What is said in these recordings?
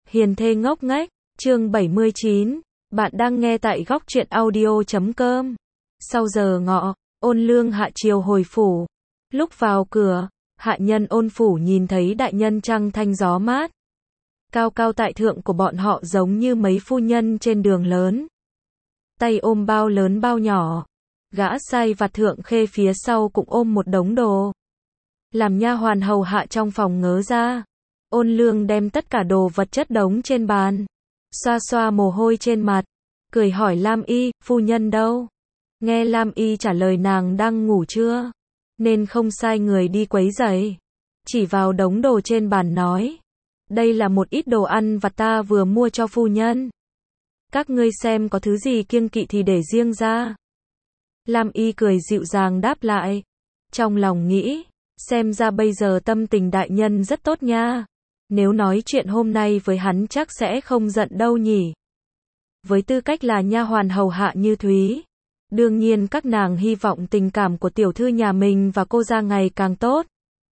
Hiền thê ngốc nghếch, chương 79, bạn đang nghe tại góc truyện audio.com. Sau giờ ngọ, Ôn Lương hạ chiều hồi phủ. Lúc vào cửa, hạ nhân Ôn phủ nhìn thấy đại nhân trăng thanh gió mát. Cao cao tại thượng của bọn họ giống như mấy phu nhân trên đường lớn. Tay ôm bao lớn bao nhỏ. Gã sai vặt Thượng Khê phía sau cũng ôm một đống đồ. Làm nha hoàn hầu hạ trong phòng ngớ ra. Ôn Lương đem tất cả đồ vật chất đống trên bàn. Xoa xoa mồ hôi trên mặt. Cười hỏi Lam Y, phu nhân đâu? Nghe Lam Y trả lời nàng đang ngủ trưa. Nên không sai người đi quấy rầy. Chỉ vào đống đồ trên bàn nói. Đây là một ít đồ ăn vặt ta vừa mua cho phu nhân. Các ngươi xem có thứ gì kiêng kỵ thì để riêng ra. Lam Y cười dịu dàng đáp lại. Trong lòng nghĩ, xem ra bây giờ tâm tình đại nhân rất tốt nha. Nếu nói chuyện hôm nay với hắn chắc sẽ không giận đâu nhỉ. Với tư cách là nha hoàn hầu hạ như Thúy, đương nhiên các nàng hy vọng tình cảm của tiểu thư nhà mình và cô ra ngày càng tốt.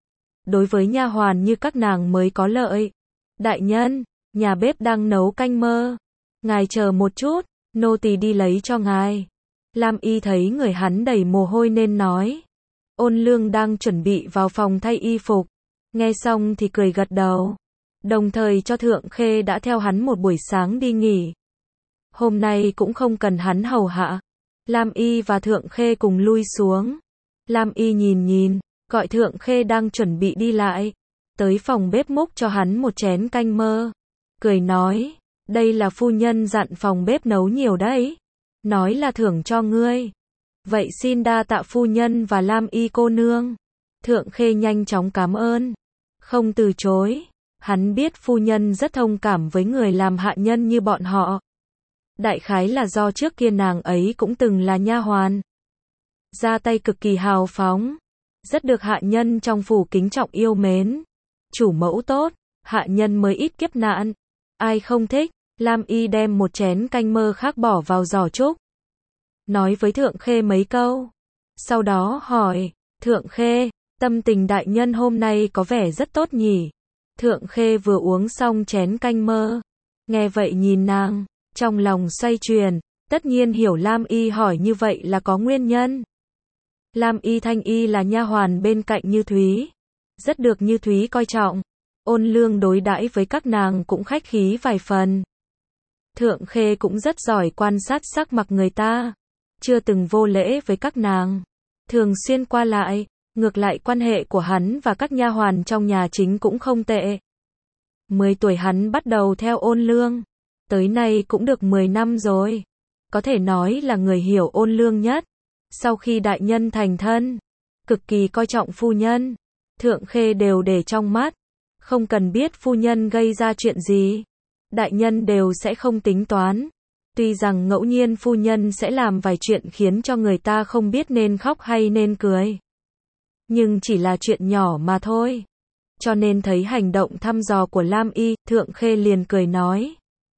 Đối với nha hoàn như các nàng mới có lợi. Đại nhân, nhà bếp đang nấu canh mơ. Ngài chờ một chút, nô tỳ đi lấy cho ngài. Lam Y thấy người hắn đầy mồ hôi nên nói. Ôn Lương đang chuẩn bị vào phòng thay y phục. Nghe xong thì cười gật đầu. Đồng thời cho Thượng Khê đã theo hắn một buổi sáng đi nghỉ. Hôm nay cũng không cần hắn hầu hạ. Lam Y và Thượng Khê cùng lui xuống. Lam Y nhìn, gọi Thượng Khê đang chuẩn bị đi lại. Tới phòng bếp múc cho hắn một chén canh mơ. Cười nói, đây là phu nhân dặn phòng bếp nấu nhiều đấy. Nói là thưởng cho ngươi. Vậy xin đa tạ phu nhân và Lam Y cô nương. Thượng Khê nhanh chóng cảm ơn. Không từ chối. Hắn biết phu nhân rất thông cảm với người làm hạ nhân như bọn họ. Đại khái là do trước kia nàng ấy cũng từng là nha hoàn. Ra tay cực kỳ hào phóng. Rất được hạ nhân trong phủ kính trọng yêu mến. Chủ mẫu tốt, hạ nhân mới ít kiếp nạn. Ai không thích. Lam Y đem một chén canh mơ khác bỏ vào giỏ trúc. Nói với Thượng Khê mấy câu. Sau đó hỏi, Thượng Khê, tâm tình đại nhân hôm nay có vẻ rất tốt nhỉ. Thượng Khê vừa uống xong chén canh mơ. Nghe vậy nhìn nàng, trong lòng xoay chuyển, tất nhiên hiểu Lam Y hỏi như vậy là có nguyên nhân. Lam Y Thanh Y là nha hoàn bên cạnh Như Thúy. Rất được Như Thúy coi trọng. Ôn Lương đối đãi với các nàng cũng khách khí vài phần. Thượng Khê cũng rất giỏi quan sát sắc mặt người ta. Chưa từng vô lễ với các nàng. Thường xuyên qua lại. Ngược lại quan hệ của hắn và các nha hoàn trong nhà chính cũng không tệ. 10 tuổi hắn bắt đầu theo Ôn Lương. Tới nay cũng được 10 năm rồi. Có thể nói là người hiểu Ôn Lương nhất. Sau khi đại nhân thành thân, cực kỳ coi trọng phu nhân. Thượng Khê đều để trong mắt. Không cần biết phu nhân gây ra chuyện gì. Đại nhân đều sẽ không tính toán. Tuy rằng ngẫu nhiên phu nhân sẽ làm vài chuyện khiến cho người ta không biết nên khóc hay nên cười. Nhưng chỉ là chuyện nhỏ mà thôi. Cho nên thấy hành động thăm dò của Lam Y, Thượng Khê liền cười nói.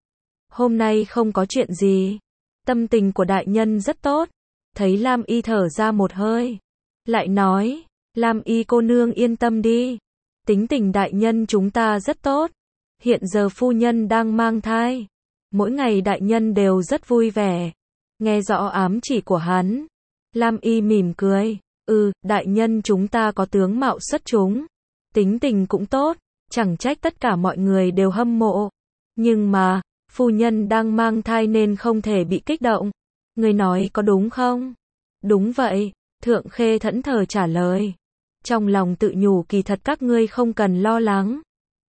Hôm nay không có chuyện gì. Tâm tình của đại nhân rất tốt. Thấy Lam Y thở ra một hơi. Lại nói, Lam Y cô nương yên tâm đi. Tính tình đại nhân chúng ta rất tốt. Hiện giờ phu nhân đang mang thai. Mỗi ngày đại nhân đều rất vui vẻ. Nghe rõ ám chỉ của hắn. Lam Y mỉm cười. Đại nhân chúng ta có tướng mạo xuất chúng. Tính tình cũng tốt. Chẳng trách tất cả mọi người đều hâm mộ. Nhưng mà, phu nhân đang mang thai nên không thể bị kích động. Người nói có đúng không? Đúng vậy. Thượng Khê thẫn thờ trả lời. Trong lòng tự nhủ kỳ thật các ngươi không cần lo lắng.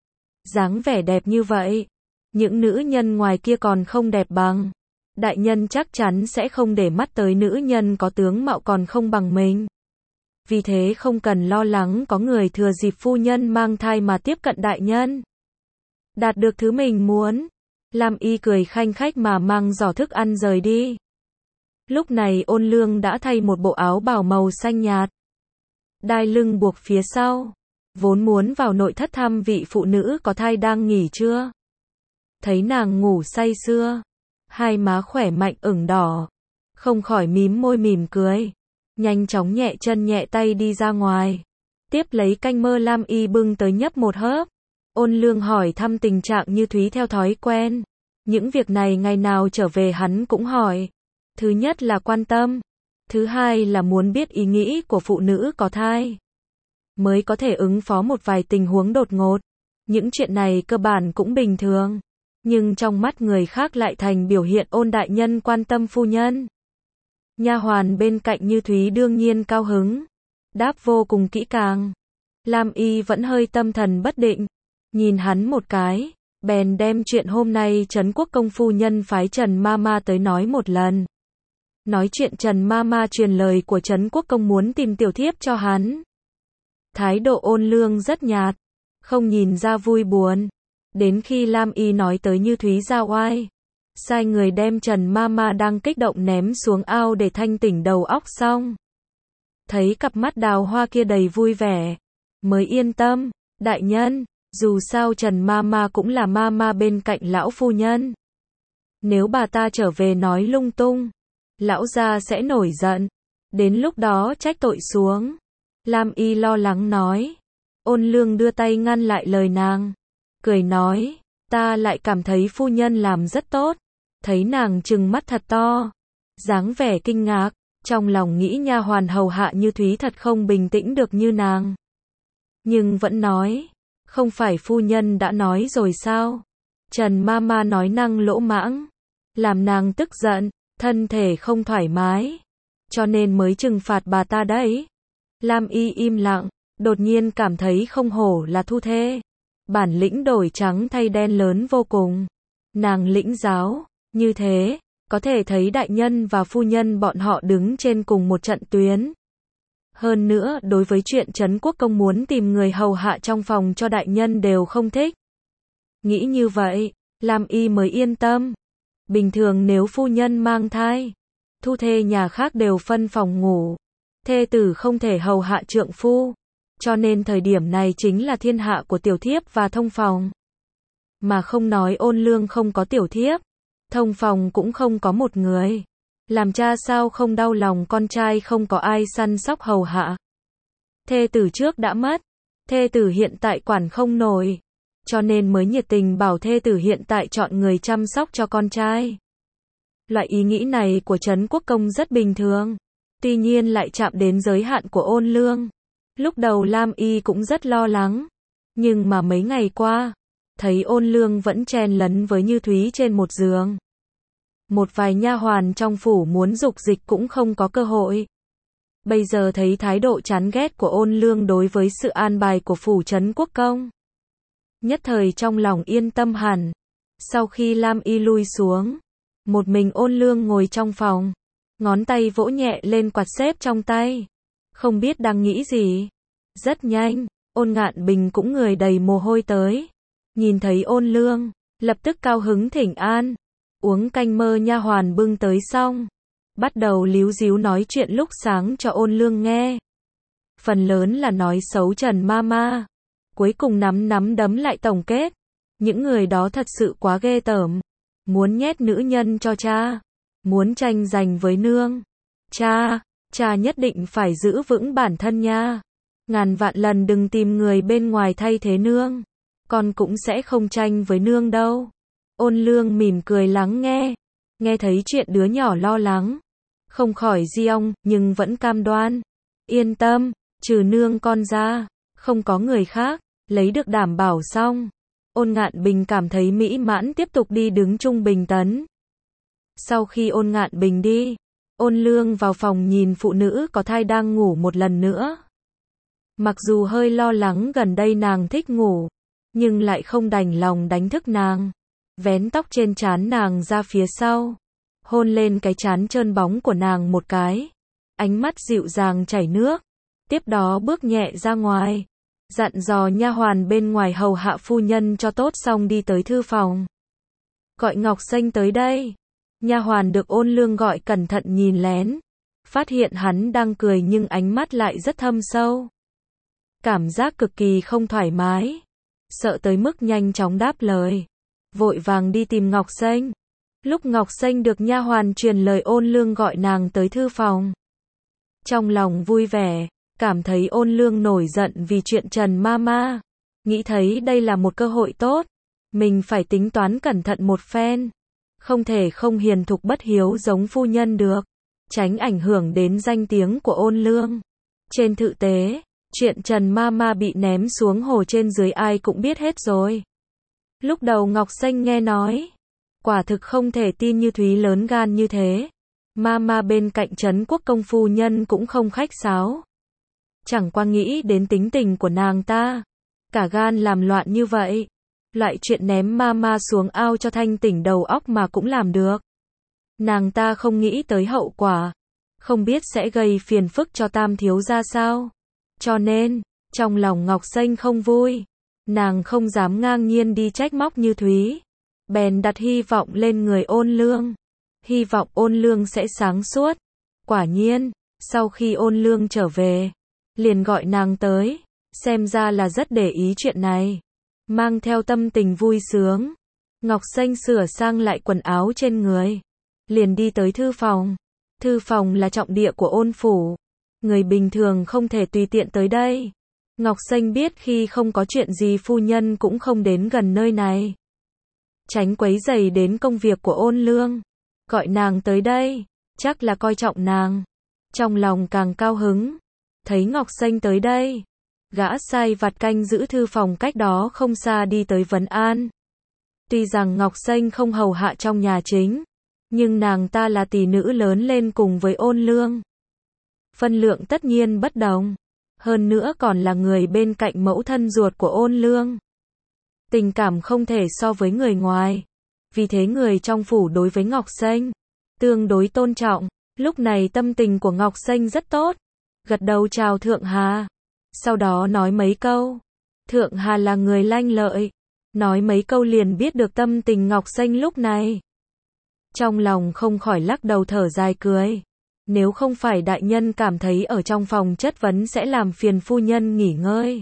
Dáng vẻ đẹp như vậy. Những nữ nhân ngoài kia còn không đẹp bằng. Đại nhân chắc chắn sẽ không để mắt tới nữ nhân có tướng mạo còn không bằng mình. Vì thế không cần lo lắng có người thừa dịp phu nhân mang thai mà tiếp cận đại nhân. Đạt được thứ mình muốn. Lam Y cười khanh khách mà mang giỏ thức ăn rời đi. Lúc này Ôn Lương đã thay một bộ áo bào màu xanh nhạt. Đai lưng buộc phía sau. Vốn muốn vào nội thất thăm vị phụ nữ có thai đang nghỉ trưa. Thấy nàng ngủ say sưa. Hai má khỏe mạnh ửng đỏ. Không khỏi mím môi mỉm cười. Nhanh chóng nhẹ chân nhẹ tay đi ra ngoài. Tiếp lấy canh mơ Lam Y bưng tới nhấp một hớp. Ôn Lương hỏi thăm tình trạng Như Thúy theo thói quen. Những việc này ngày nào trở về hắn cũng hỏi. Thứ nhất là quan tâm. Thứ hai là muốn biết ý nghĩ của phụ nữ có thai. Mới có thể ứng phó một vài tình huống đột ngột. Những chuyện này cơ bản cũng bình thường. Nhưng trong mắt người khác lại thành biểu hiện Ôn đại nhân quan tâm phu nhân. Nha hoàn bên cạnh Như Thúy đương nhiên cao hứng. Đáp vô cùng kỹ càng. Lam Y vẫn hơi tâm thần bất định. Nhìn hắn một cái. Bèn đem chuyện hôm nay Trấn Quốc công phu nhân phái Trần Mama tới nói một lần. Nói chuyện Trần Mama truyền lời của Trấn Quốc công muốn tìm tiểu thiếp cho hắn. Thái độ Ôn Lương rất nhạt. Không nhìn ra vui buồn. Đến khi Lam Y nói tới Như Thúy ra oai. Sai người đem Trần Mama đang kích động ném xuống ao để thanh tỉnh đầu óc xong. Thấy cặp mắt đào hoa kia đầy vui vẻ. Mới yên tâm. Đại nhân, dù sao Trần Mama cũng là Mama bên cạnh lão phu nhân. Nếu bà ta trở về nói lung tung, lão gia sẽ nổi giận. Đến lúc đó trách tội xuống. Lam Y lo lắng nói. Ôn Lương đưa tay ngăn lại lời nàng. Cười nói, ta lại cảm thấy phu nhân làm rất tốt. Thấy nàng trừng mắt thật to. Dáng vẻ kinh ngạc. Trong lòng nghĩ nha hoàn hầu hạ Như Thúy thật không bình tĩnh được như nàng. Nhưng vẫn nói. Không phải phu nhân đã nói rồi sao? Trần Mama nói năng lỗ mãng. Làm nàng tức giận. Thân thể không thoải mái. Cho nên mới trừng phạt bà ta đấy. Lam Y im lặng. Đột nhiên cảm thấy không hổ là thu thê. Bản lĩnh đổi trắng thay đen lớn vô cùng. Nàng lĩnh giáo. Như thế. Có thể thấy đại nhân và phu nhân bọn họ đứng trên cùng một trận tuyến. Hơn nữa đối với chuyện Trấn Quốc công muốn tìm người hầu hạ trong phòng cho đại nhân đều không thích. Nghĩ như vậy, Lam Y mới yên tâm. Bình thường nếu phu nhân mang thai, thu thê nhà khác đều phân phòng ngủ. Thê tử không thể hầu hạ trượng phu. Cho nên thời điểm này chính là thiên hạ của tiểu thiếp và thông phòng. Mà không nói Ôn Lương không có tiểu thiếp. Thông phòng cũng không có một người. Làm cha sao không đau lòng con trai không có ai săn sóc hầu hạ. Thê tử trước đã mất. Thê tử hiện tại quản không nổi. Cho nên mới nhiệt tình bảo thê tử hiện tại chọn người chăm sóc cho con trai. Loại ý nghĩ này của Trấn Quốc công rất bình thường. Tuy nhiên lại chạm đến giới hạn của Ôn Lương. Lúc đầu Lam Y cũng rất lo lắng. Nhưng mà mấy ngày qua, thấy Ôn Lương vẫn chen lấn với Như Thúy trên một giường. Một vài nha hoàn trong phủ muốn dục dịch cũng không có cơ hội. Bây giờ thấy thái độ chán ghét của Ôn Lương đối với sự an bài của phủ Trấn Quốc công. Nhất thời trong lòng yên tâm hẳn. Sau khi Lam Y lui xuống, một mình Ôn Lương ngồi trong phòng. Ngón tay vỗ nhẹ lên quạt xếp trong tay. Không biết đang nghĩ gì. Rất nhanh, Ôn Ngạn Bình cũng người đầy mồ hôi tới. Nhìn thấy Ôn Lương, lập tức cao hứng thỉnh an. Uống canh mơ nha hoàn bưng tới xong. Bắt đầu líu díu nói chuyện lúc sáng cho Ôn Lương nghe. Phần lớn là nói xấu Trần Mama. Cuối cùng nắm đấm lại tổng kết. Những người đó thật sự quá ghê tởm. Muốn nhét nữ nhân cho cha. Muốn tranh giành với nương. Cha nhất định phải giữ vững bản thân nha. Ngàn vạn lần đừng tìm người bên ngoài thay thế nương. Con cũng sẽ không tranh với nương đâu. Ôn Lương mỉm cười lắng nghe. Nghe thấy chuyện đứa nhỏ lo lắng. Không khỏi giông, nhưng vẫn cam đoan. Yên tâm, trừ nương con ra, không có người khác. Lấy được đảm bảo xong. Ôn Ngạn Bình cảm thấy mỹ mãn tiếp tục đi đứng chung Bình Tấn. Sau khi Ôn Ngạn Bình đi, Ôn Lương vào phòng nhìn phụ nữ có thai đang ngủ một lần nữa. Mặc dù hơi lo lắng gần đây nàng thích ngủ, nhưng lại không đành lòng đánh thức nàng. Vén tóc trên trán nàng ra phía sau, hôn lên cái trán trơn bóng của nàng một cái. Ánh mắt dịu dàng chảy nước. Tiếp đó bước nhẹ ra ngoài, dặn dò nha hoàn bên ngoài hầu hạ phu nhân cho tốt xong đi tới thư phòng. Gọi Ngọc Xanh tới đây. Nha hoàn được Ôn Lương gọi cẩn thận nhìn lén, phát hiện hắn đang cười nhưng ánh mắt lại rất thâm sâu. Cảm giác cực kỳ không thoải mái, sợ tới mức nhanh chóng đáp lời, vội vàng đi tìm Ngọc Xanh. Lúc Ngọc Xanh được nha hoàn truyền lời Ôn Lương gọi nàng tới thư phòng, trong lòng vui vẻ, cảm thấy Ôn Lương nổi giận vì chuyện Trần Mama. nghĩ thấy đây là một cơ hội tốt, mình phải tính toán cẩn thận một phen, không thể không hiền thục bất hiếu giống phu nhân được, tránh ảnh hưởng đến danh tiếng của Ôn Lương. Trên thực tế, chuyện Trần Mama bị ném xuống hồ trên dưới ai cũng biết hết rồi. Lúc đầu Ngọc Xanh nghe nói, quả thực không thể tin như Thúy lớn gan như thế. Mama bên cạnh Trấn Quốc công phu nhân cũng không khách sáo. Chẳng qua nghĩ đến tính tình của nàng ta, cả gan làm loạn như vậy. Loại chuyện ném Mama xuống ao cho thanh tỉnh đầu óc mà cũng làm được. Nàng ta không nghĩ tới hậu quả, không biết sẽ gây phiền phức cho Tam thiếu gia sao. Cho nên, trong lòng Ngọc Xanh không vui, nàng không dám ngang nhiên đi trách móc như Thúy, bèn đặt hy vọng lên người Ôn Lương, hy vọng Ôn Lương sẽ sáng suốt. Quả nhiên, sau khi Ôn Lương trở về, liền gọi nàng tới, xem ra là rất để ý chuyện này. Mang theo tâm tình vui sướng, Ngọc Xanh sửa sang lại quần áo trên người, liền đi tới thư phòng. Thư phòng là trọng địa của Ôn phủ, người bình thường không thể tùy tiện tới đây. Ngọc Xanh biết khi không có chuyện gì phu nhân cũng không đến gần nơi này, tránh quấy rầy đến công việc của Ôn Lương. Gọi nàng tới đây, chắc là coi trọng nàng. Trong lòng càng cao hứng, thấy Ngọc Xanh tới đây, gã sai vặt canh giữ thư phòng cách đó không xa đi tới vấn an. Tuy rằng Ngọc Xanh không hầu hạ trong nhà chính, nhưng nàng ta là tỷ nữ lớn lên cùng với Ôn Lương, phân lượng tất nhiên bất đồng, hơn nữa còn là người bên cạnh mẫu thân ruột của Ôn Lương. Tình cảm không thể so với người ngoài, vì thế người trong phủ đối với Ngọc Xanh tương đối tôn trọng. Lúc này tâm tình của Ngọc Xanh rất tốt, gật đầu chào Thượng Hà, sau đó nói mấy câu. Thượng Hà là người lanh lợi, nói mấy câu liền biết được tâm tình Ngọc Xanh lúc này. Trong lòng không khỏi lắc đầu thở dài cười. Nếu không phải đại nhân cảm thấy ở trong phòng chất vấn sẽ làm phiền phu nhân nghỉ ngơi,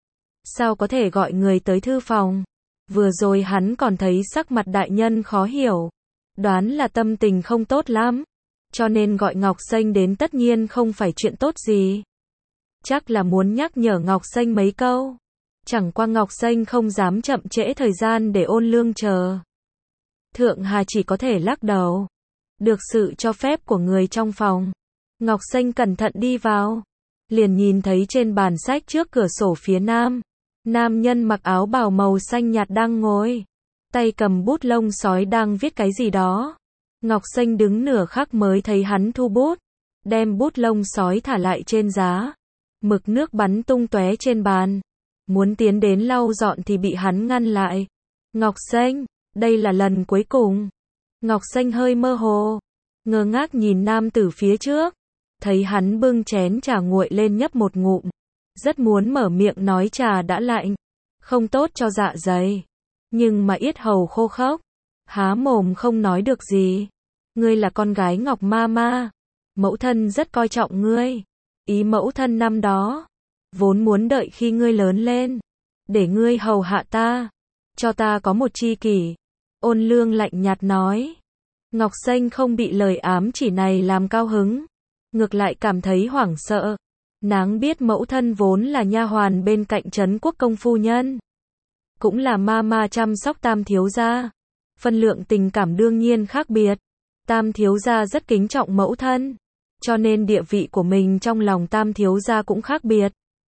sao có thể gọi người tới thư phòng. Vừa rồi hắn còn thấy sắc mặt đại nhân khó hiểu, đoán là tâm tình không tốt lắm, cho nên gọi Ngọc Xanh đến tất nhiên không phải chuyện tốt gì. Chắc là muốn nhắc nhở Ngọc Xanh mấy câu. Chẳng qua Ngọc Xanh không dám chậm trễ thời gian để Ôn Lương chờ. Thượng Hà chỉ có thể lắc đầu. Được sự cho phép của người trong phòng, Ngọc Xanh cẩn thận đi vào, liền nhìn thấy trên bàn sách trước cửa sổ phía nam, nam nhân mặc áo bào màu xanh nhạt đang ngồi, tay cầm bút lông sói đang viết cái gì đó. Ngọc Xanh đứng nửa khắc mới thấy hắn thu bút, đem bút lông sói thả lại trên giá, mực nước bắn tung tóe trên bàn, muốn tiến đến lau dọn thì bị hắn ngăn lại. Ngọc Xanh, đây là lần cuối cùng. Ngọc Xanh hơi mơ hồ, ngơ ngác nhìn nam tử phía trước, thấy hắn bưng chén trà nguội lên nhấp một ngụm, rất muốn mở miệng nói trà đã lạnh, không tốt cho dạ dày, nhưng mà yết hầu khô khốc, há mồm không nói được gì. Ngươi là con gái Ngọc Mama, mẫu thân rất coi trọng ngươi, ý mẫu thân năm đó, vốn muốn đợi khi ngươi lớn lên, để ngươi hầu hạ ta, cho ta có một tri kỷ. Ôn Lương lạnh nhạt nói. Ngọc Xanh không bị lời ám chỉ này làm cao hứng, ngược lại cảm thấy hoảng sợ. Nàng biết mẫu thân vốn là nha hoàn bên cạnh Trấn Quốc công phu nhân, cũng là Mama chăm sóc Tam thiếu gia, phân lượng tình cảm đương nhiên khác biệt. Tam thiếu gia rất kính trọng mẫu thân, cho nên địa vị của mình trong lòng Tam thiếu gia cũng khác biệt.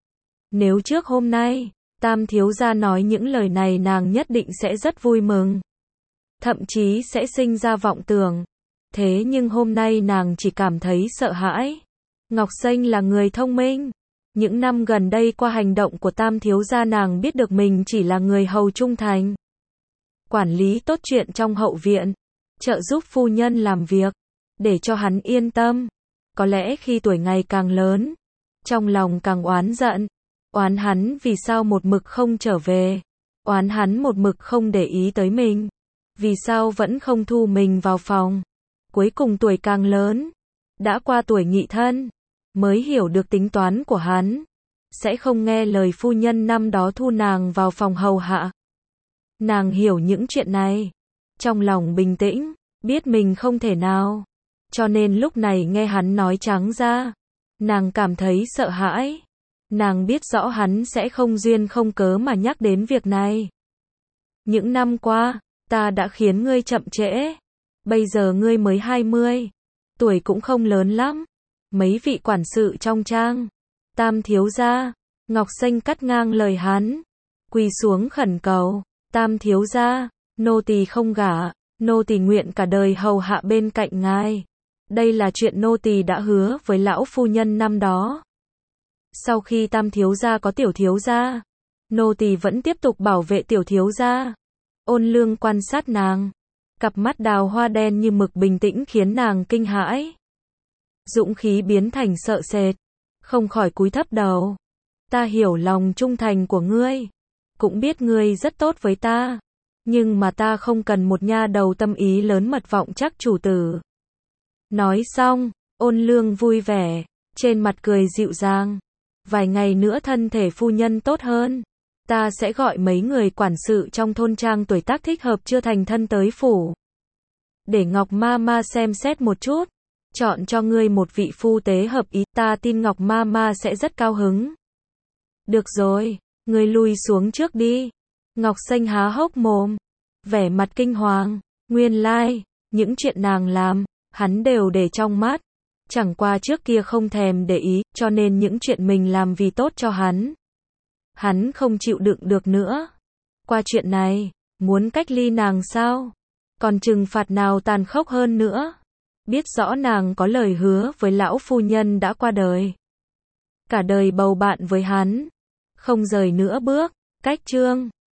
Nếu trước hôm nay, Tam thiếu gia nói những lời này nàng nhất định sẽ rất vui mừng, thậm chí sẽ sinh ra vọng tưởng. Thế nhưng hôm nay nàng chỉ cảm thấy sợ hãi. Ngọc Xanh là người thông minh. Những năm gần đây qua hành động của Tam thiếu gia nàng biết được mình chỉ là người hầu trung thành, quản lý tốt chuyện trong hậu viện, trợ giúp phu nhân làm việc, để cho hắn yên tâm. Có lẽ khi tuổi ngày càng lớn, trong lòng càng oán giận, oán hắn vì sao một mực không trở về, oán hắn một mực không để ý tới mình, vì sao vẫn không thu mình vào phòng. Cuối cùng tuổi càng lớn, đã qua tuổi nghị thân, mới hiểu được tính toán của hắn, sẽ không nghe lời phu nhân năm đó thu nàng vào phòng hầu hạ. Nàng hiểu những chuyện này, trong lòng bình tĩnh, biết mình không thể nào, cho nên lúc này nghe hắn nói trắng ra, nàng cảm thấy sợ hãi. Nàng biết rõ hắn sẽ không duyên không cớ mà nhắc đến việc này. Những năm qua, ta đã khiến ngươi chậm trễ. Bây giờ ngươi mới 20, tuổi cũng không lớn lắm. Mấy vị quản sự trong trang, Tam thiếu gia, Ngọc Xanh cắt ngang lời hắn, quỳ xuống khẩn cầu, Tam thiếu gia, nô tỳ không gả, nô tỳ nguyện cả đời hầu hạ bên cạnh ngài. Đây là chuyện nô tỳ đã hứa với lão phu nhân năm đó. Sau khi Tam thiếu gia có tiểu thiếu gia, nô tỳ vẫn tiếp tục bảo vệ tiểu thiếu gia. Ôn Lương quan sát nàng, cặp mắt đào hoa đen như mực bình tĩnh khiến nàng kinh hãi. Dũng khí biến thành sợ sệt, không khỏi cúi thấp đầu. Ta hiểu lòng trung thành của ngươi, cũng biết ngươi rất tốt với ta, nhưng mà ta không cần một nha đầu tâm ý lớn mật vọng chắc chủ tử. Nói xong, Ôn Lương vui vẻ, trên mặt cười dịu dàng. Vài ngày nữa thân thể phu nhân tốt hơn, ta sẽ gọi mấy người quản sự trong thôn trang tuổi tác thích hợp chưa thành thân tới phủ. Để Ngọc Mama xem xét một chút, chọn cho ngươi một vị phu tế hợp ý, ta tin Ngọc Mama sẽ rất cao hứng. Được rồi, ngươi lui xuống trước đi. Ngọc Xanh há hốc mồm, vẻ mặt kinh hoàng, nguyên lai, những chuyện nàng làm, hắn đều để trong mắt. Chẳng qua trước kia không thèm để ý, cho nên những chuyện mình làm vì tốt cho hắn. Hắn không chịu đựng được nữa. Qua chuyện này, muốn cách ly nàng sao? Còn trừng phạt nào tàn khốc hơn nữa? Biết rõ nàng có lời hứa với lão phu nhân đã qua đời. Cả đời bầu bạn với hắn, không rời nữa bước. Cách chương